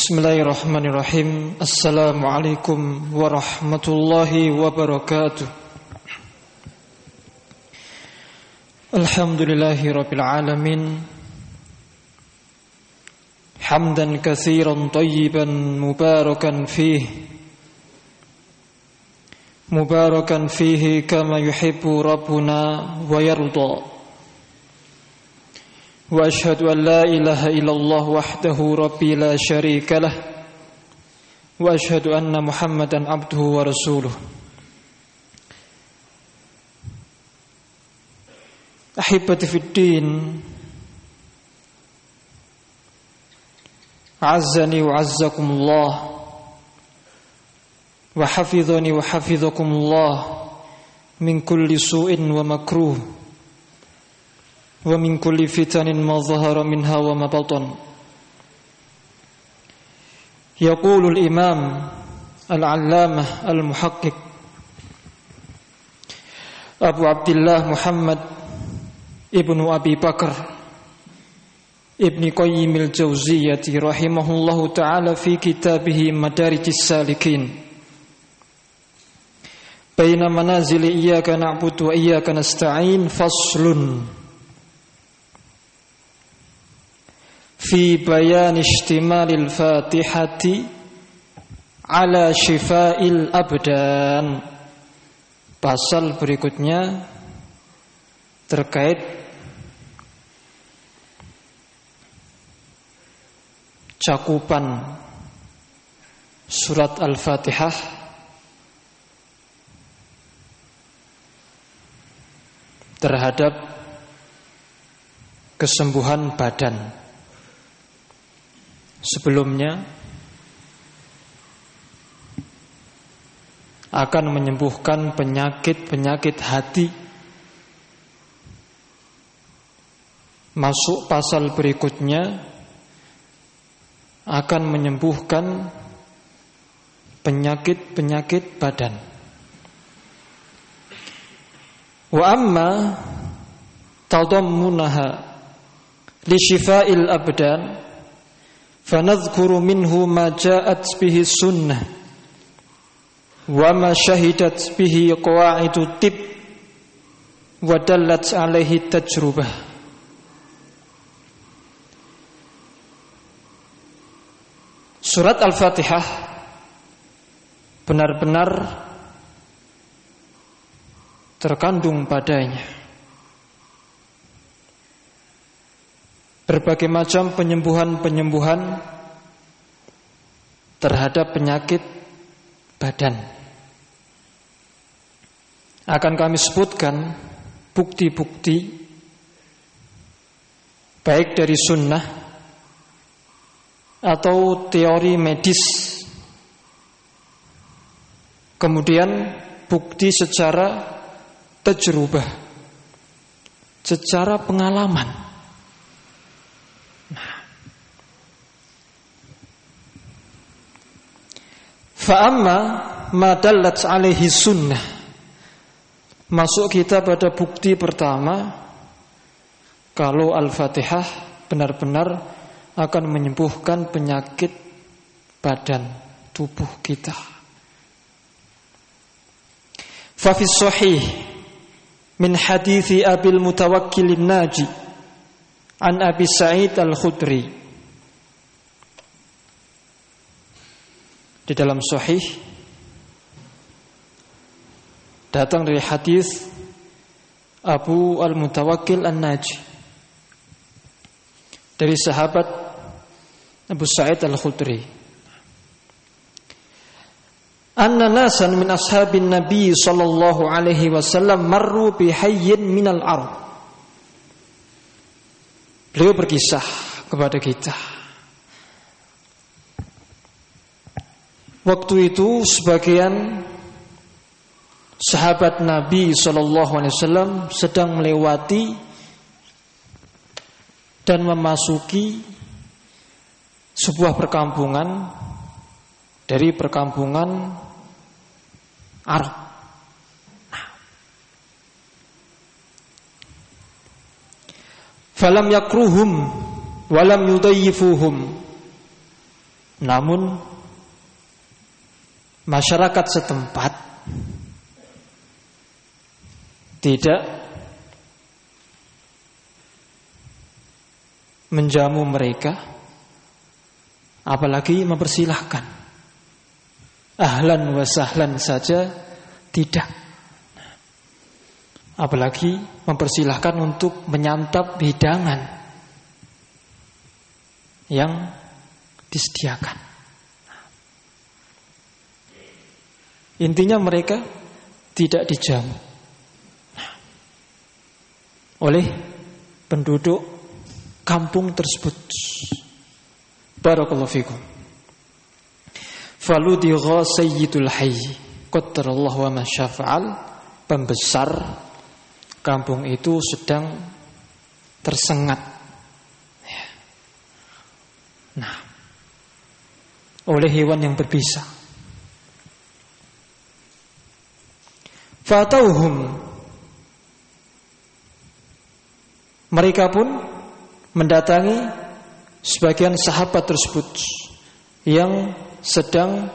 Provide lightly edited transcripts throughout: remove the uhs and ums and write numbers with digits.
Bismillahirrahmanirrahim. Assalamualaikum warahmatullahi wabarakatuh. Alhamdulillahi rabbil alamin. Hamdan katsiran tayyiban mubarakan fihi kama yuhibbu rabbuna wa yarda. وأشهد أن لا إله إلا الله وحده ربي لا شريك له وأشهد أن محمدا عبده ورسوله أحبتي في الدين أعزني وعزكم الله وحفظني وحفظكم الله من كل سوء ومكروه ومن كل فتن ما ظهر منها وما بطن. يقول الإمام العلامة المحقق أبو عبد الله محمد ابن أبي بكر ابن قيم الجوزية رحمه الله تعالى في كتابه مدارج السالكين بين منازل إياك نعبد وإياك نستعين فصل fi bayan istimalil fatihati ala syifa'il abdan. Pasal berikutnya terkait cakupan surat Al-Fatihah terhadap kesembuhan badan. Sebelumnya akan menyembuhkan penyakit-penyakit hati. Masuk pasal berikutnya akan menyembuhkan penyakit-penyakit badan. Wa amma tadammunaha li syifa'il abdan fanadhkuru minhu ma ja'at bihi sunnah wa ma syahidat bihi qawaidu tib wa dallat alaihi tajrubah. Surat Al-Fatihah benar-benar terkandung padanya berbagai macam penyembuhan-penyembuhan terhadap penyakit badan. Akan kami sebutkan bukti-bukti baik dari sunnah atau teori medis, kemudian bukti secara tajrubah, secara pengalaman. Fa'amma ma dallat alaihi sunnah. Masuk kita pada bukti pertama, kalau Al-Fatihah benar-benar akan menyembuhkan penyakit badan tubuh kita. Fa fi sahih min hadithi Abil Mutawakkil Naji an Abi Sa'id Al-Khudri. Di dalam sahih datang dari hadis Abu Al-Mutawakkil An-Naji dari sahabat Abu Sa'id Al-Khudri. Anna nasan min ashabin Nabi sallallahu alaihi wasallam marru bi hayyin minal ard. Beliau berkisah kepada kita. Waktu itu sebagian sahabat Nabi SAW sedang melewati dan memasuki sebuah perkampungan dari perkampungan Arab. Falam yakruhum walam yudayyifuhum. Namun masyarakat setempat tidak menjamu mereka, apalagi mempersilahkan. Ahlan wa sahlan saja tidak, apalagi mempersilahkan untuk menyantap hidangan yang disediakan. Intinya mereka tidak dijamu oleh penduduk kampung tersebut. Barakallahu fikum. Faludigha sayyidul hayy qaddarallahu wa ma syafa'al. Pembesar kampung itu sedang tersengat. Nah, oleh hewan yang berbisa. Fatauhum, mereka pun mendatangi sebagian sahabat tersebut yang sedang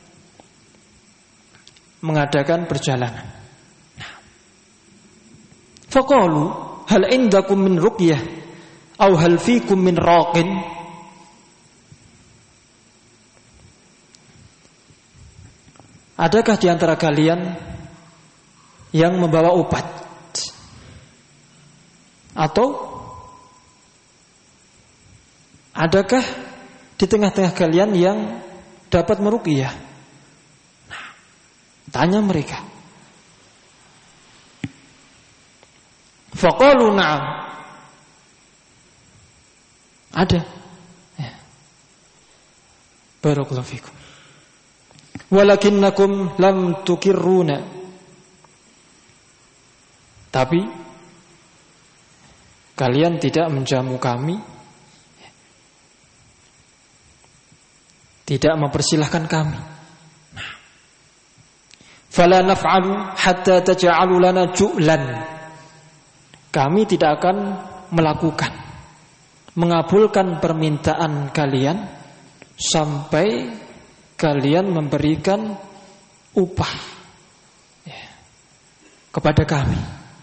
mengadakan perjalanan. Faqalu hal indakum min ruqyah aw hal fikum min raqin. Adakah di antara kalian yang membawa obat? Atau adakah di tengah-tengah kalian yang dapat meruqyah? Nah, tanya mereka. Faqalu na'am. Ada. Ya. Barakallahu fikum. Walakinnakum lam tukirruna. Tapi kalian tidak menjamu kami, tidak mempersilahkan kami. Fala naf'alu hatta taj'alu lana ju'lan. Kami tidak akan mengabulkan permintaan kalian sampai kalian memberikan upah kepada kami.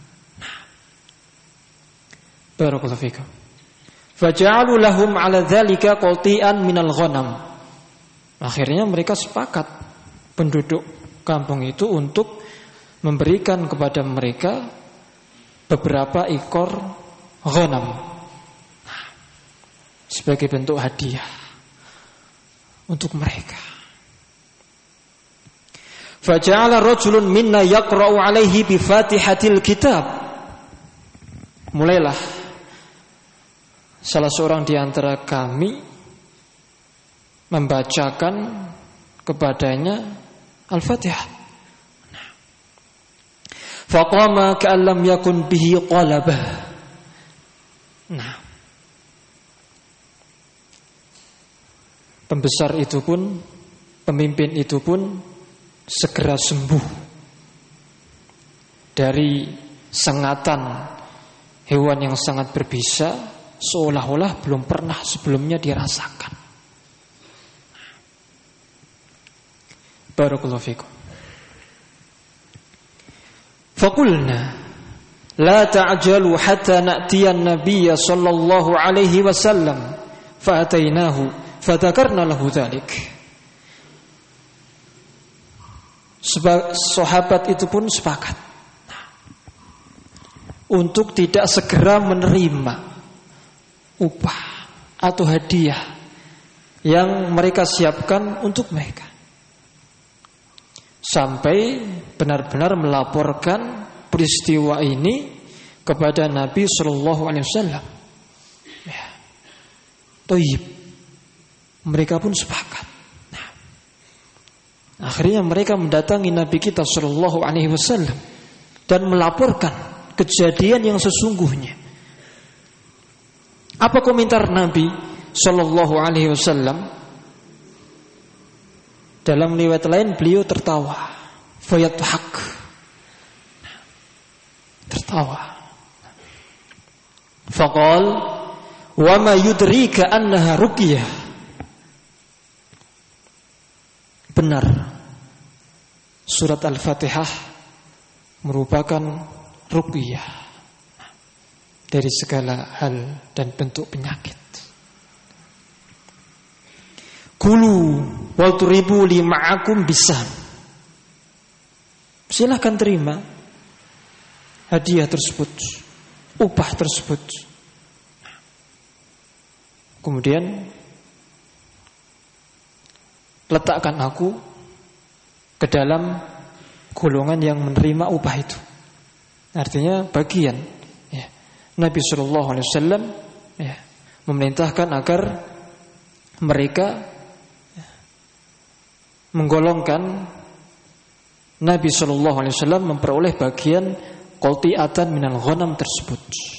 Barakallahu fikum. Faja'alu lahum 'ala dzalika qati'an minal ghanam. Akhirnya mereka sepakat, penduduk kampung itu, untuk memberikan kepada mereka beberapa ekor ghanam sebagai bentuk hadiah untuk mereka. Faja'ala rajulun minna yaqra'u 'alaihi bi Fatihatil Kitab. Mulailah salah seorang di antara kami membacakan kepadanya Al-Fatihah. Faqama ka'an lam yakun bihi qalabah. Nah, pembesar itu pun, pemimpin itu pun segera sembuh dari sengatan hewan yang sangat berbisa, seolah-olah belum pernah sebelumnya dirasakan. Barakallahu fikum. Faqulna la ta'jalu hatta na'tiya an-nabiyya sallallahu alaihi wasallam fa'atainahu fadzakarna lahu dzalik. Sahabat itu pun sepakat untuk tidak segera menerima upah atau hadiah yang mereka siapkan untuk mereka, sampai benar-benar melaporkan peristiwa ini kepada Nabi Sallallahu Alaihi Wasallam. Ya. Toyib, mereka pun sepakat. Nah, akhirnya mereka mendatangi Nabi kita Sallallahu Alaihi Wasallam dan melaporkan kejadian yang sesungguhnya. Apa komentar Nabi Sallallahu Alaihi Wasallam? Dalam riwayat lain beliau tertawa, fayadhak, tertawa. Faqal wa ma yudrika annaha ruqyah. benar surat Al-Fatihah merupakan ruqyah dari segala hal dan bentuk penyakit. Kulu wal turibu li ma'akum bisam. Silahkan terima hadiah tersebut, upah tersebut. Kemudian letakkan aku ke dalam golongan yang menerima upah itu. Artinya bagian ya. Nabi sallallahu alaihi wasallam ya, memerintahkan agar mereka ya, menggolongkan Nabi sallallahu alaihi wasallam memperoleh bagian qati'atan minal ghanam tersebut.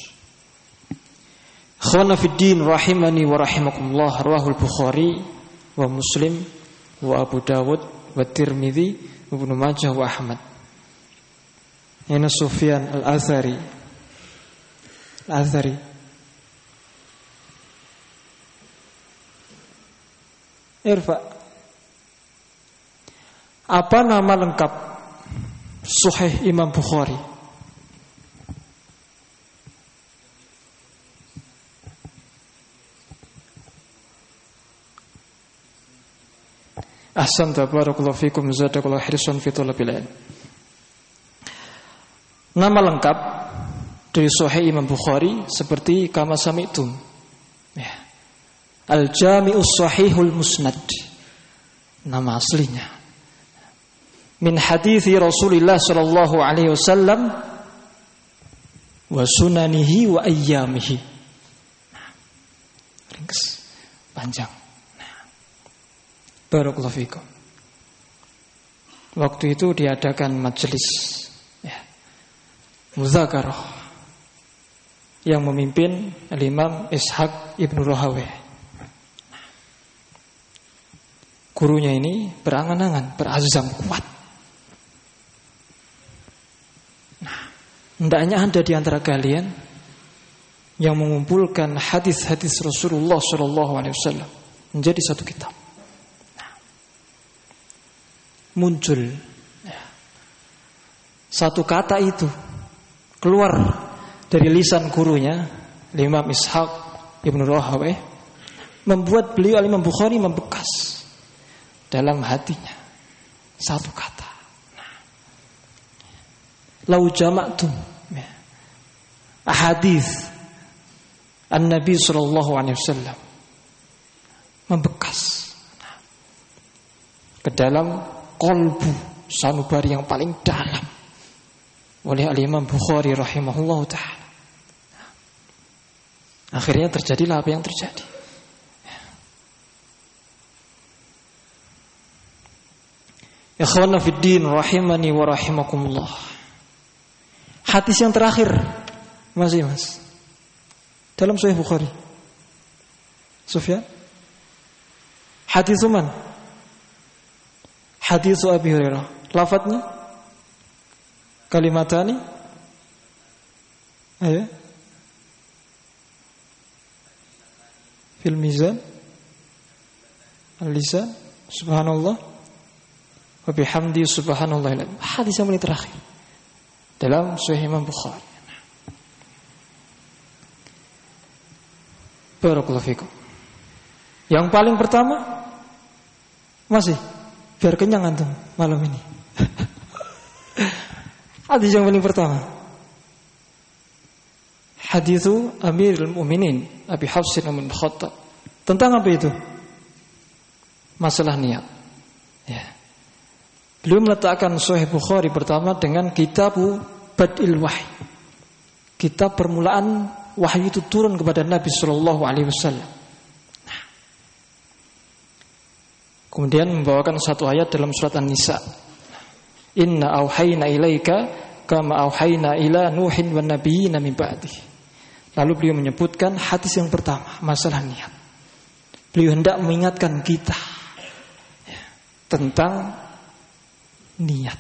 Khana fid din rahimani wa rahimakumullah, rawahul Bukhari wa Muslim wa Abu Dawud wa Tirmidzi wa Ibnu Majah wa Ahmad. Ini Sufyan Al-Athari. Al-Athari. Irfa. Apa nama lengkap Sahih Imam Bukhari? Ahsanta barakallahu fikum, zadakallahu hirsan fi talabil ilm. Nama lengkap dari Sahih Imam Bukhari seperti kama sami'tum ya. Al-Jami'us Sahihul Musnad. Nama aslinya min hadithi Rasulillah sallallahu alaihi wasallam wa sunanihi wa ayyamihi. Ringkas, panjang. Barakallahu fikum. Waktu itu diadakan majelis ya, muzakarah yang memimpin Al-Imam Ishaq Ibnu Rahawayh. Gurunya ini berangan-angan, berazam kuat. Nah, hendaknya ada di antara kalian yang mengumpulkan hadis-hadis Rasulullah sallallahu alaihi wasallam menjadi satu kitab. Muncul ya, satu kata itu keluar dari lisan gurunya Imam Ishaq Ibnu Rahawayh, membuat beliau Imam Bukhari membekas dalam hatinya satu kata. Lau jama'tum ya, ahadits an-Nabi sallallahu alaihi wasallam, membekas ke dalam qalbu sanubari yang paling dalam oleh Al-Imam Bukhari rahimahullahu ta'ala. Akhirnya terjadilah apa yang terjadi. Ikhwana fid din rahimani wa rahimakumullah. Hadis yang terakhir masih Mas dalam Sahih Bukhari. Sufyan, hadis man? Hadis Abi Hurairah. Lafadznya kalimatani. Ayo. Fil mizan al-lisan subhanallah wa bihamdi subhanallah. Hadis yang paling terakhir dalam Sahih Imam Bukhari. Barakallahu fikum. Yang paling pertama masih biar kenyang antum malam ini. Hadis yang paling pertama, haditsu Amirul Mukminin Abi Hafsin bin Khattab. Tentang apa itu? Masalah niat. Ya. Beliau meletakkan Sahih Bukhari pertama dengan Kitabu Badil Wahyi. Kitab permulaan wahyu itu turun kepada Nabi sallallahu alaihi wasallam. Kemudian membawakan satu ayat dalam surat An-Nisa. Inna auhayna ilaika kama auhayna ila Nuhin wan nabiyina min ba'dih. Lalu beliau menyebutkan hadis yang pertama, masalah niat. Beliau hendak mengingatkan kita ya, tentang niat.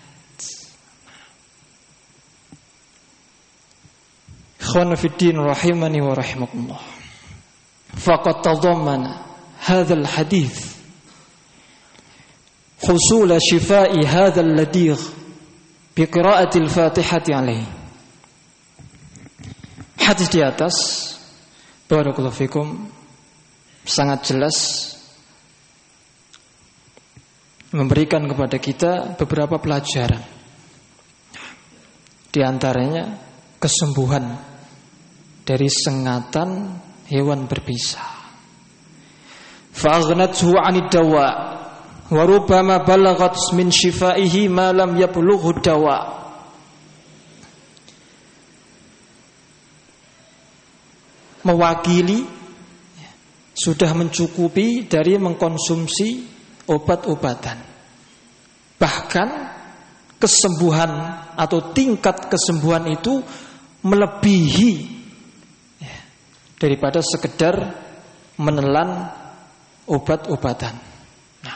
Ikhwana fid din rahimani wa rahimakumullah. Faqad tadammana hadzal hadits husul shifai hadzal ladigh bi qira'atil Fatihati alaihi. Hadis di atas barakallahu fikum sangat jelas memberikan kepada kita beberapa pelajaran. Di antaranya kesembuhan dari sengatan hewan berbisa. Fa'aghnathu 'anid dawa wa rubbama balaghat min shifaihi ma lam yablughu dawa. Mewakili sudah mencukupi dari mengkonsumsi obat-obatan. Bahkan kesembuhan atau tingkat kesembuhan itu melebihi daripada sekedar menelan obat-obatan. Nah,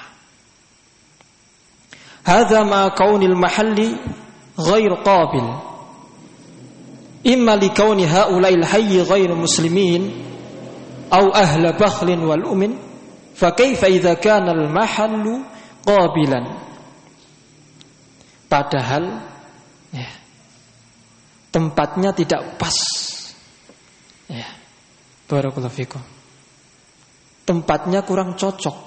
hadza ma kaunil mahalli ghair qabil imma li kauni haula'il hayy ghair muslimin aw ahla bakhlin wal umin fa kaifa idza kana al mahallu qabilan. Padahal tempatnya tidak pas. Barakallahu fikum. Tempatnya kurang cocok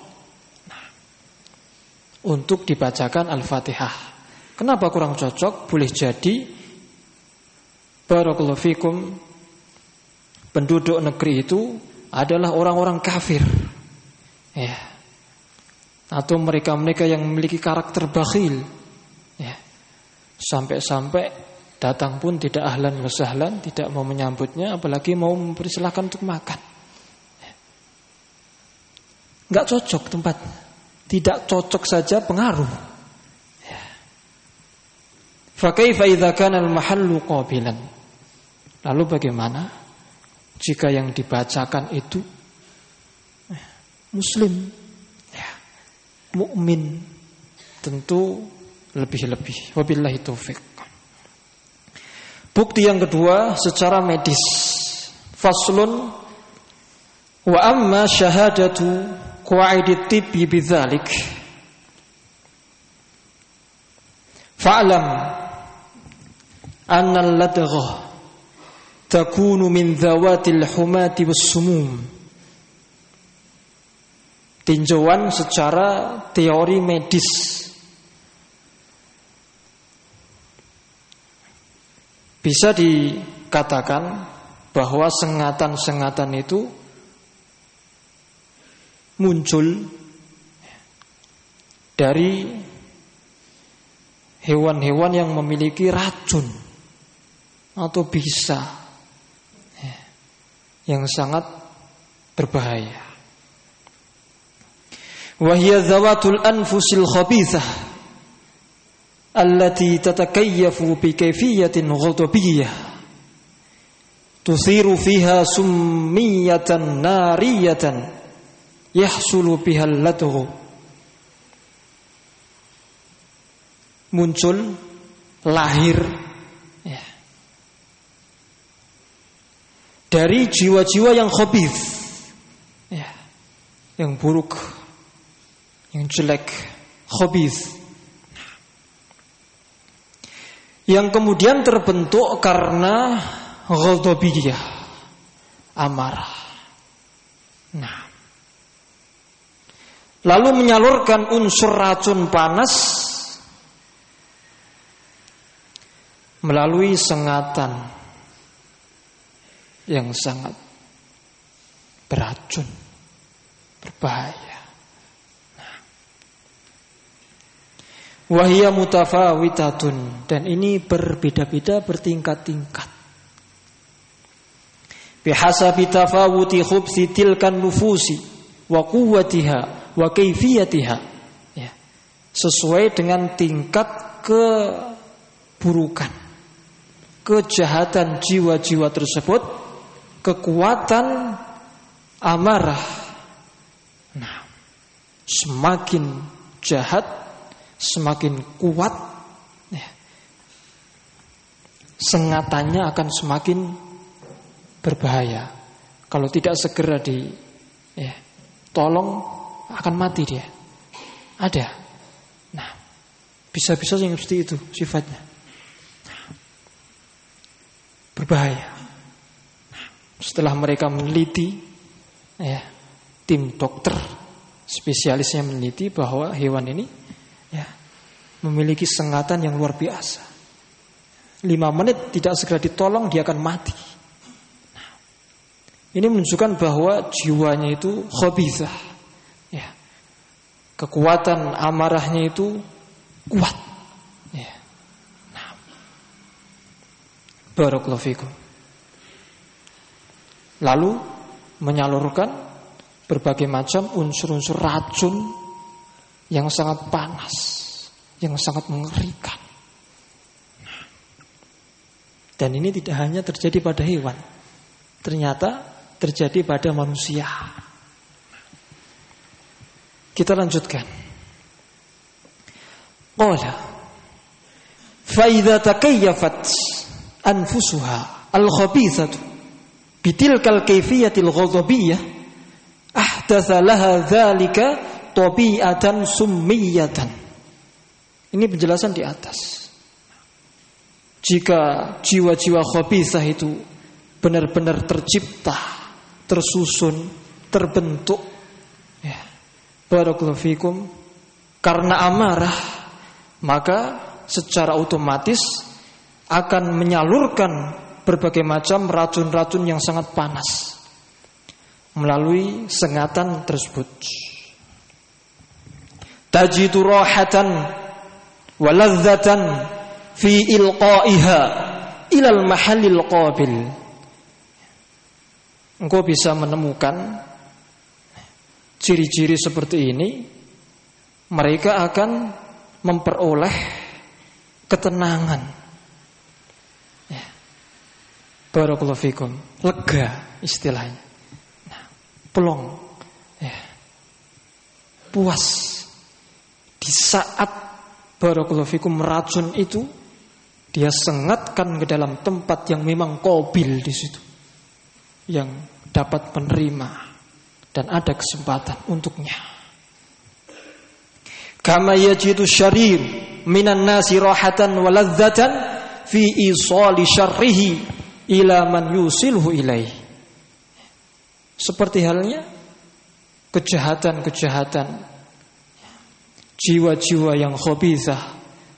untuk dibacakan Al-Fatihah. Kenapa kurang cocok? Boleh jadi barakallahu fikum penduduk negeri itu adalah orang-orang kafir. Atau mereka-mereka yang memiliki karakter bakhil. Sampai-sampai datang pun tidak ahlan wa sahlan, tidak mau menyambutnya, apalagi mau mempersilahkan untuk makan. Enggak cocok tempatnya. Tidak cocok saja pengaruh. Fa kaifa idza kana al-mahallu qabilan? Lalu bagaimana jika yang dibacakan itu muslim, mukmin? Tentu lebih-lebih. Wabillahi taufik. Bukti yang kedua secara medis. Faslun wa amma syahadatu qawaidit tibbi bidzalik. Fa'lam anna al-ladghah takunu min dhawatil humati was-sumum. Tinjauan secara teori medis. Bisa dikatakan bahwa sengatan-sengatan itu muncul dari hewan-hewan yang memiliki racun atau bisa yang sangat berbahaya. Wa hiya dzawatul anfusil khabithah allati tatakayyafu bi kayfiyatin ghadabiyyah tuthiru fiha summiyatan nariyatan yahsulu biha al-ladghu. Muncul lahir dari jiwa-jiwa yang khabith, yang buruk, yang jelek, khabith, yang kemudian terbentuk karena ghadabiyah, amarah. Lalu menyalurkan unsur racun panas melalui sengatan yang sangat beracun, berbahaya. Wahia mutafawitatun, dan ini berbeda-beda, bertingkat-tingkat. Bihasabi tafawuti khubthi tilkan nufusi wa quwwatiha wa kaifiyatiha. Sesuai dengan tingkat keburukan, kejahatan jiwa-jiwa tersebut, kekuatan amarah. Semakin jahat, semakin kuat, sengatannya akan semakin berbahaya. Kalau tidak segera tolong, akan mati dia. Ada Bisa-bisa yang seperti itu sifatnya. Berbahaya. Setelah mereka meneliti, ya, tim dokter spesialisnya meneliti bahwa hewan ini, ya, memiliki sengatan yang luar biasa. 5 menit tidak segera ditolong dia akan mati. Ini menunjukkan bahwa jiwanya itu khabithah, ya. Kekuatan amarahnya itu kuat, ya. Nah. Barakallahu fikum. Lalu menyalurkan berbagai macam unsur-unsur racun yang sangat panas, yang sangat mengerikan. Dan ini tidak hanya terjadi pada hewan, ternyata terjadi pada manusia. Kita lanjutkan. Qala fa idza takayyafat anfusuha al-khabithatu bitilkal kayfiyatil ghadabiyyah ahdatsa laha dzalika tabi'atan summiyatan. Ini penjelasan di atas. Jika jiwa-jiwa khabithah itu benar-benar tercipta, tersusun, terbentuk, ya, barakallahu fikum, karena amarah, maka secara otomatis akan menyalurkan berbagai macam racun-racun yang sangat panas melalui sengatan tersebut. Tajidu rahatan wa ladzatan fi ilqaiha ilal mahallil qabil. Engkau bisa menemukan ciri-ciri seperti ini, mereka akan memperoleh ketenangan, ya. Barakallahu fikum, lega istilahnya, nah, plong, ya. Puas di saat barakallahu fikum racun itu dia sengatkan ke dalam tempat yang memang qabil di situ, yang dapat menerima dan ada kesempatan untuknya. Kama yajidu syarir minan nasi rahatan wa ladzatan fi isali syarrihi ila man yusilhu ilaih. Seperti halnya kejahatan-kejahatan, jiwa-jiwa yang khabithah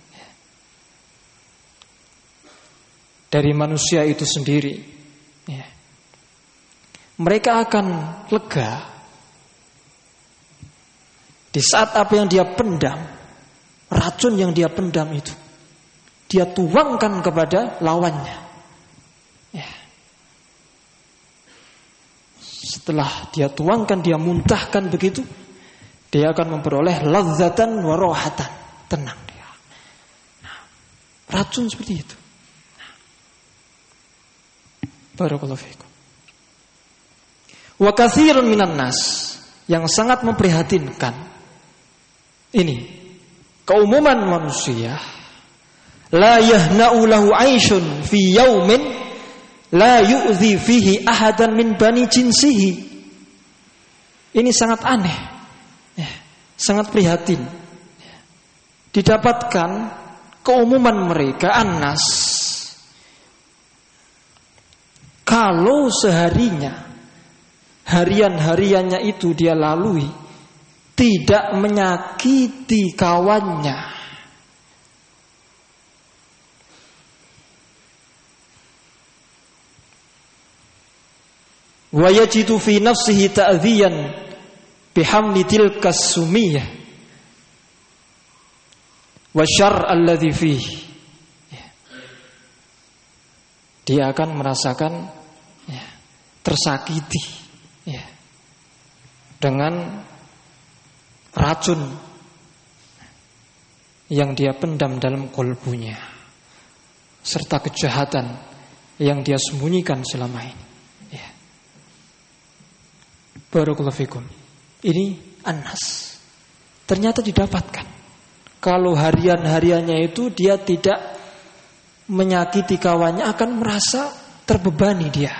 dari manusia itu sendiri, ya. Mereka akan lega di saat apa yang dia pendam, racun yang dia pendam itu, dia tuangkan kepada lawannya, ya. Setelah dia tuangkan, dia muntahkan begitu, dia akan memperoleh ladzatan wa rohatan, tenang dia. Nah, racun seperti itu. Barakallahu fiikum. Wa katsirun minan nas, yang sangat memprihatinkan ini, keumuman manusia la yahna'u lahu 'aishun fi yaumin la yu'zi fihi ahadan min bani jinsihi. Ini sangat aneh, ya, sangat prihatin. Didapatkan keumuman mereka annas, kalau seharinya, harian-hariannya itu dia lalui tidak menyakiti kawannya, wa yajidu fi nafsihi ta'dhiyan bihamli tilka sumiyah wa syarr alladhi fihi. Dia akan merasakan, ya, tersakiti, ya, dengan racun yang dia pendam dalam kolbunya, serta kejahatan yang dia sembunyikan selama ini, ya. Barakallahu fikum. Ini Anas ternyata didapatkan. Kalau harian-hariannya itu dia tidak menyakiti kawannya, akan merasa terbebani dia.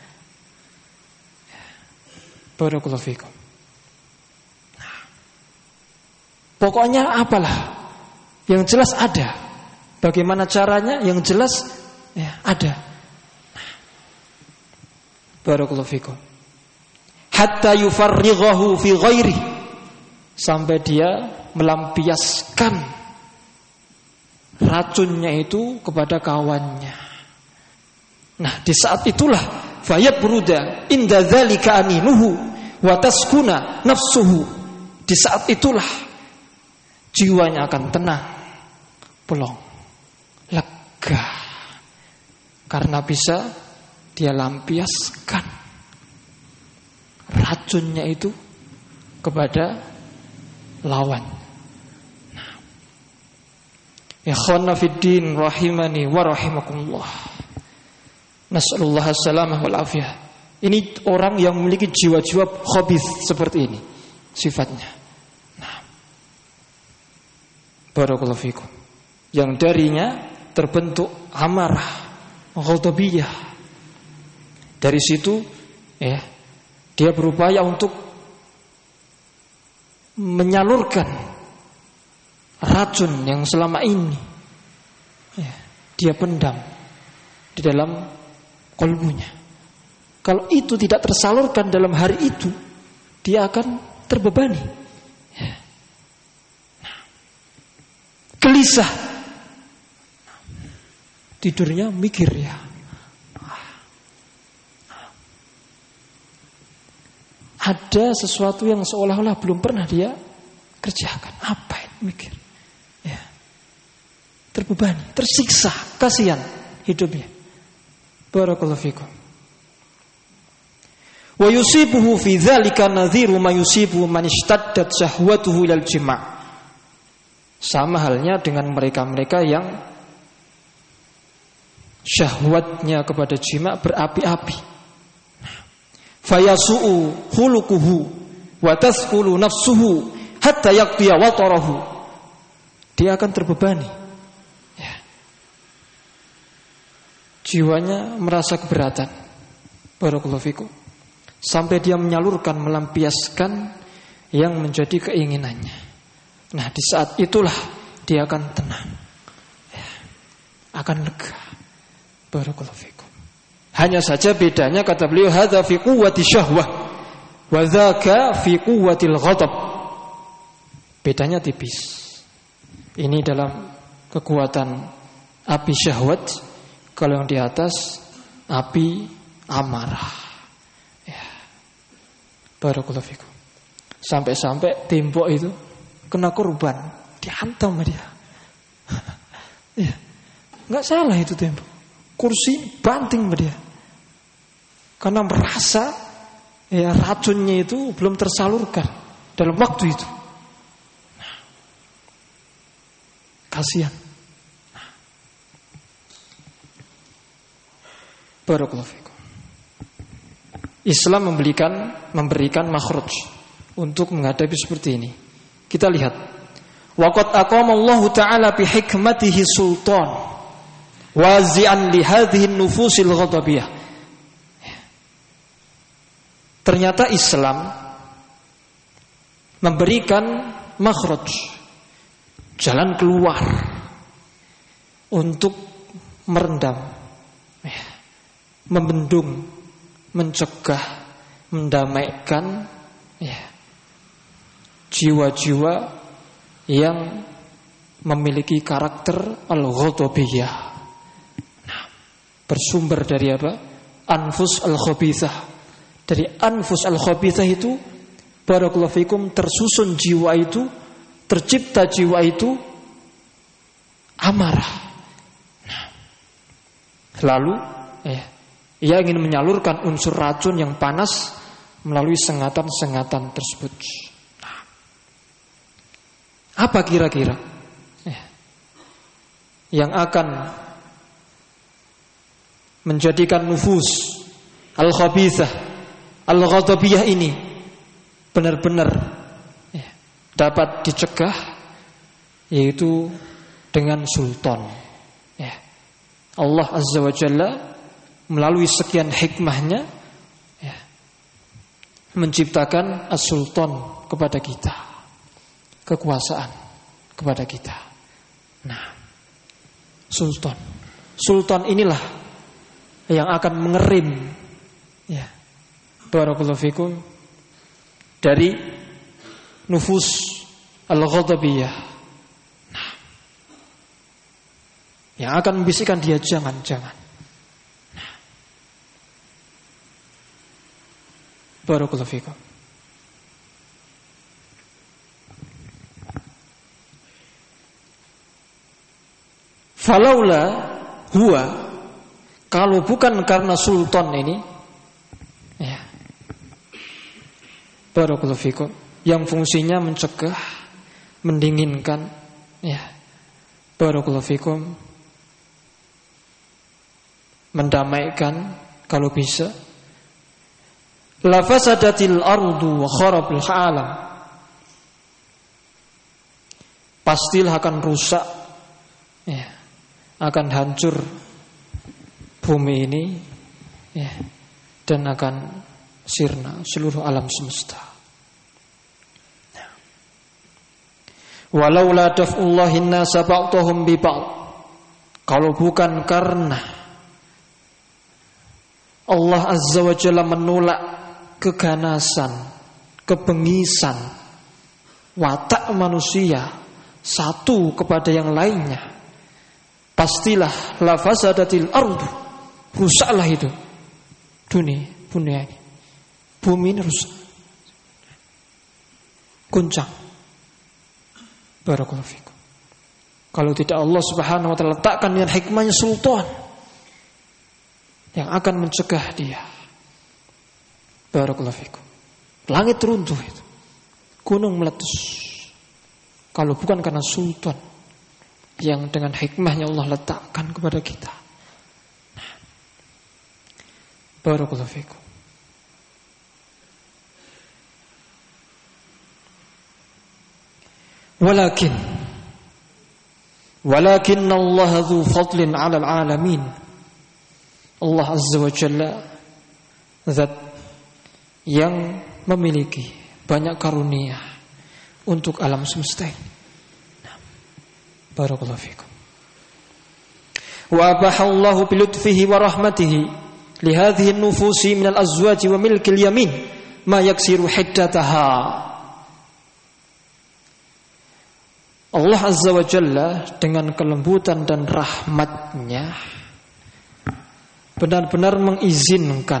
Barakallahu fikum. Nah, pokoknya apalah, Yang jelas ada. Bagaimana caranya? Yang jelas ya, ada. Barakallahu fikum. Hatta yufarrighahu fi ghairi, sampai dia melampiaskan racunnya itu kepada kawannya. Nah, di saat itulah fayabruda inda dzalika aninuhu wa taskuna nafsuhu. Di saat itulah jiwanya akan tenang, plong, lega, karena bisa dia lampiaskan racunnya itu kepada lawan. Nah, ikhwana fiddin rahimani wa rahimakumullah. Nas'alullah as-salamah wal afiyah. Ini orang yang memiliki jiwa-jiwa khabith seperti ini sifatnya. Nah, barakallahu fikum. Yang darinya terbentuk amarah, ghadabiyah. Dari situ ya, dia berupaya untuk menyalurkan racun yang selama ini ya, dia pendam di dalam kolbunya. Kalau itu tidak tersalurkan dalam hari itu, dia akan terbebani ya. Nah, gelisah, tidurnya mikir ya, ada sesuatu yang seolah-olah belum pernah dia kerjakan. Apa itu mikir ya. Terbebani, tersiksa, kasihan hidupnya. Barakallahu fikum. Wa yusibuhu fi dzalika nadhiru ma yusibu man ishtaddat syahwatuhu ilal jima'. Sama halnya dengan mereka-mereka yang syahwatnya kepada jima' berapi-api. Fayasu'u khuluquhu wa tasqulu nafsuhu hatta yaqtiya watarahu. Dia akan terbebani ya. Jiwanya merasa keberatan. Barakallahu fikum. Sampai dia menyalurkan, melampiaskan yang menjadi keinginannya. Nah, di saat itulah dia akan tenang ya, akan lega. Barakallahu fikum. Hanya saja bedanya, kata beliau, hadza fi quwwati syahwah wa dzaka fi quwwatil ghadab. Bedanya tipis. Ini dalam kekuatan api syahwat, kalau yang di atas api amarah. Ya. Barakallahu fikum. Sampai-sampai tembok itu kena korban, dihantam dia. Ya. Enggak salah itu tembok. Kursi banting dia. Karena merasa ya racunnya itu belum tersalurkan dalam waktu itu. Nah, kasihan. Nah. Barakallahu fikum. Islam memberikan makhraj untuk menghadapi seperti ini. Kita lihat. Waqad aqamallahu ta'ala bi hikmatihi sultan wazi'an li hadhihi an-nufusil ghadabiyah. Ternyata Islam memberikan makhraj, jalan keluar untuk merendam, membendung, mencegah, mendamaikan jiwa-jiwa yang memiliki karakter al-ghadabiyah. Nah, bersumber dari apa? Anfus al-khabithah. Dari anfus al-khabithah itu, barakallahu fikum, tersusun jiwa itu, tercipta jiwa itu amarah. Nah, lalu ia ingin menyalurkan unsur racun yang panas melalui sengatan-sengatan tersebut. Nah, apa kira-kira yang akan menjadikan nufus al-khabithah, al-ghadabiyah ini benar-benar dapat dicegah, yaitu dengan sultan. Allah Azza wa Jalla melalui sekian hikmahnya menciptakan as-sultan kepada kita, kekuasaan kepada kita. Nah, sultan inilah yang akan mengerim, ya, barakallahu fikum, dari nufus al-ghadabiyah. Nah, yang akan membisikkan dia jangan. Nah, barakallahu fikum. Falaula huwa, kalau bukan karena sultan ini, ya, barakallahu fikum, yang fungsinya mencegah, mendinginkan, ya, barakallahu fikum, mendamaikan kalau bisa, la fasadatil ardu wa kharabil alam, pastilah akan rusak, ya, akan hancur bumi ini, ya, dan akan sirna seluruh alam semesta. Walau la daf'ullahin nasa ba'dahum bi ba'd, kalau bukan karena Allah Azza wa Jalla menolak keganasan, kebengisan watak manusia satu kepada yang lainnya, pastilah la fasadatil ardu, rusaklah itu dunia ini, bumi ini rusak, goncang. Barakallahu fikum. Kalau tidak Allah Subhanahu wa taala letakkan dengan hikmahnya sultan yang akan mencegah dia. Barakallahu fikum. Langit runtuh itu, gunung meletus, kalau bukan karena sultan yang dengan hikmahnya Allah letakkan kepada kita. Barakallahu fikum. Walakin Allah dzu fadlin 'alal 'alamin. Allah Azza wa Jalla zat yang memiliki banyak karunia untuk alam semesta ini. Barakallahu fikum. Wa abahallahu bi lutfihi wa rahmatihi li hadhihi an-nufusi min al-azwaj wa milki al-yamin ma yaksiru hiddataha. Allah Azza wa Jalla dengan kelembutan dan rahmatnya benar-benar mengizinkan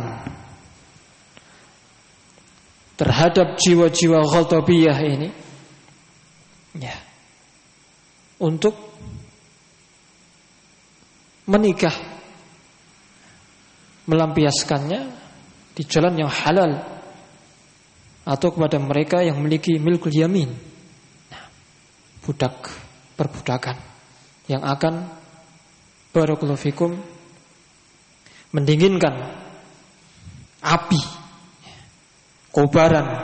terhadap jiwa-jiwa ghadabiyah ini, ya, untuk menikah, melampiaskannya di jalan yang halal atau kepada mereka yang memiliki milkul yamin, budak, perbudakan yang akan barakallahu fikum mendinginkan api, kobaran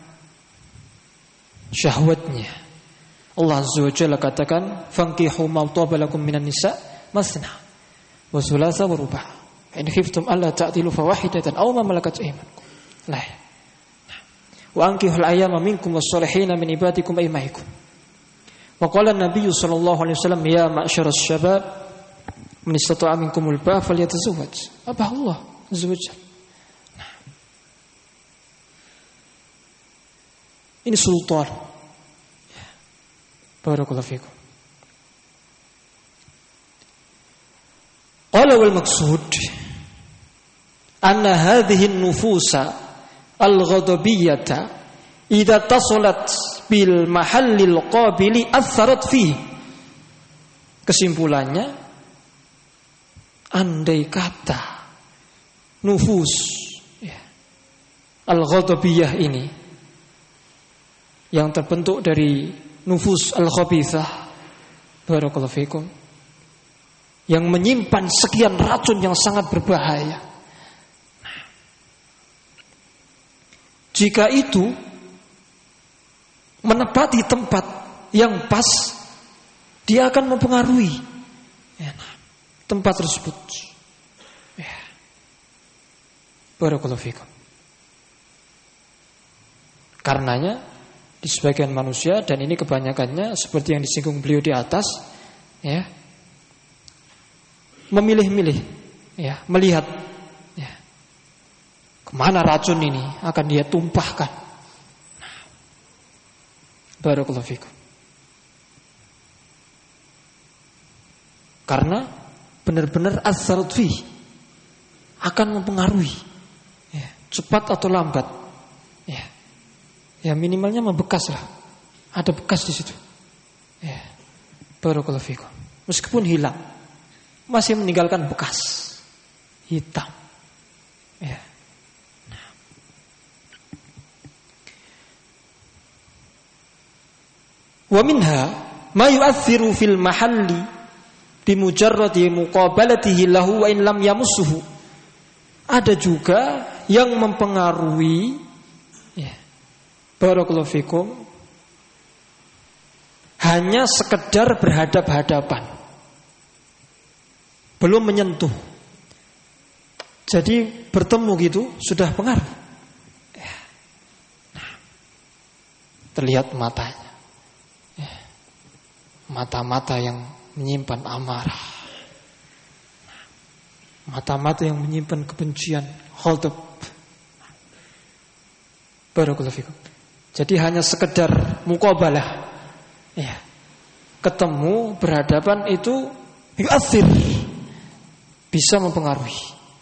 syahwatnya. Allah Azza wa Jalla katakan, fankihu ma taba lakum minan nisa masna wa thulatha wa ruba' in khiftum alla ta'dilu fawahidatan aw ma malakat aymanukum. La. Wa ankihul ayyama minkum was-salihin min ibadikum aymaikum. Wa qala an-nabiy sallallahu alaihi wasallam, ya ma'syaras syabab man istata'a minkumul ba'a falyatazawwaj. Apa Allah Azza wa Jalla. Ini sultan. Barakallahu fikum. Qala wal maqsud anna hadhihi an-nufusa al-ghadabiyyata idza tasalat bil mahallil qabili atharat fi. Kesimpulannya, andai kata nufus, ya, al-ghadabiyyah ini yang terbentuk dari nufus al-khabithah, barakallahu fikum, yang menyimpan sekian racun yang sangat berbahaya. Jika itu menepati tempat yang pas, dia akan mempengaruhi, ya, tempat tersebut. Ya. Barakallahu fikum. Karenanya di sebagian manusia, dan ini kebanyakannya seperti yang disinggung beliau di atas, ya, memilih-milih, ya, melihat, ya, kemana racun ini akan dia tumpahkan. Barakallahu fikum. Karena benar-benar az-zarut fi akan mempengaruhi, ya, cepat atau lambat, ya, ya minimalnya membekas lah, ada bekas di situ, ya. Barakallahu fikum. Meskipun hilang, masih meninggalkan bekas hitam, ya. Wa minha ma yu'athiru fil mahalli bimujarradi muqabalatihi lahu wa in lam yamussuhu. Ada juga yang mempengaruhi, ya, barakallahu fikum, hanya sekedar berhadap-hadapan, belum menyentuh. Jadi bertemu gitu sudah pengaruh, ya. Nah, terlihat matanya, ya, mata-mata yang menyimpan amarah, mata-mata yang menyimpan kebencian, ghadab. Barakallahu fikum. Jadi hanya sekedar muqabalah, ya, ketemu berhadapan itu yu'athir, bisa mempengaruhi.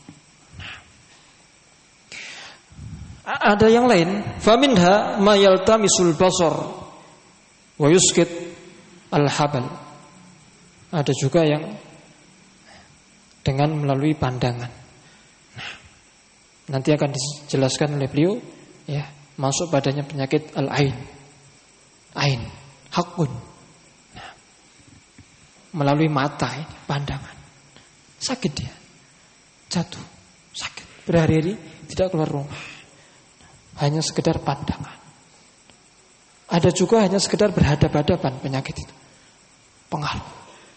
Ada yang lain, faminha ma yaltamisul basar wa yuskit al-habal. Ada juga yang dengan melalui pandangan. Nah, nanti akan dijelaskan oleh beliau, ya, masuk padanya penyakit al-ain. Ain, hakun. Nah, melalui mata ini, pandangan. Sakit dia. Jatuh, sakit. Berhari-hari tidak keluar rumah. Hanya sekedar pandangan. Ada juga hanya sekedar berhadap-hadapan penyakit itu. Pengaruh.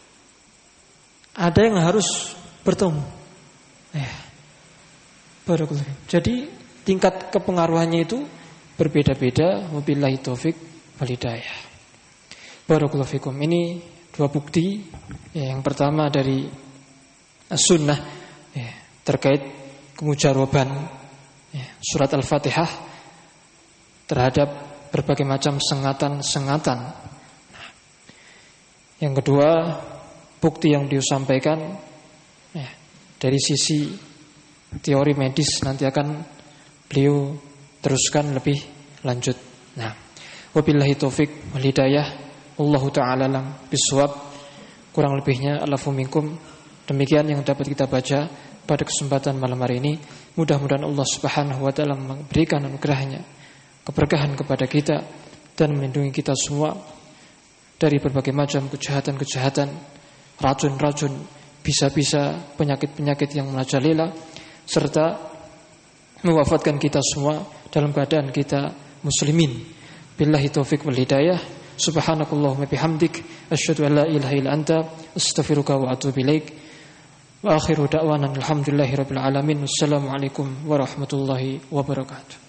Ada yang harus bertemu. Ya. Barakallahu. Jadi tingkat kepengaruhannya itu berbeda-beda. Wabillahi taufik wal hidayah. Barakallahu fikum. Ini dua bukti, ya, yang pertama dari as-sunnah, ya, terkait kemujarraban, ya, surat Al-Fatihah terhadap berbagai macam sengatan-sengatan. Nah, yang kedua, bukti yang disampaikan, ya, dari sisi teori medis nanti akan beliau teruskan lebih lanjut. Nah, wabillahi taufik wal hidayah, wallahu ta'ala alam bisawab. Kurang lebihnya alafu minkum. Demikian yang dapat kita baca pada kesempatan malam hari ini. Mudah-mudahan Allah Subhanahu wa taala memberikan anugerahnya, keberkahan kepada kita dan melindungi kita semua dari berbagai macam kejahatan-kejahatan, racun-racun, bisa-bisa penyakit-penyakit yang merajalela, serta mewafatkan kita semua dalam keadaan kita muslimin. Billahi taufiq wal hidayah. Subhanakallahumma bihamdik asyhadu an la ilaha illa anta astaghfiruka wa atubu ilaik. Wa akhiru da'wana alhamdulillahirabbil alamin. Wassalamualaikum warahmatullahi wabarakatuh.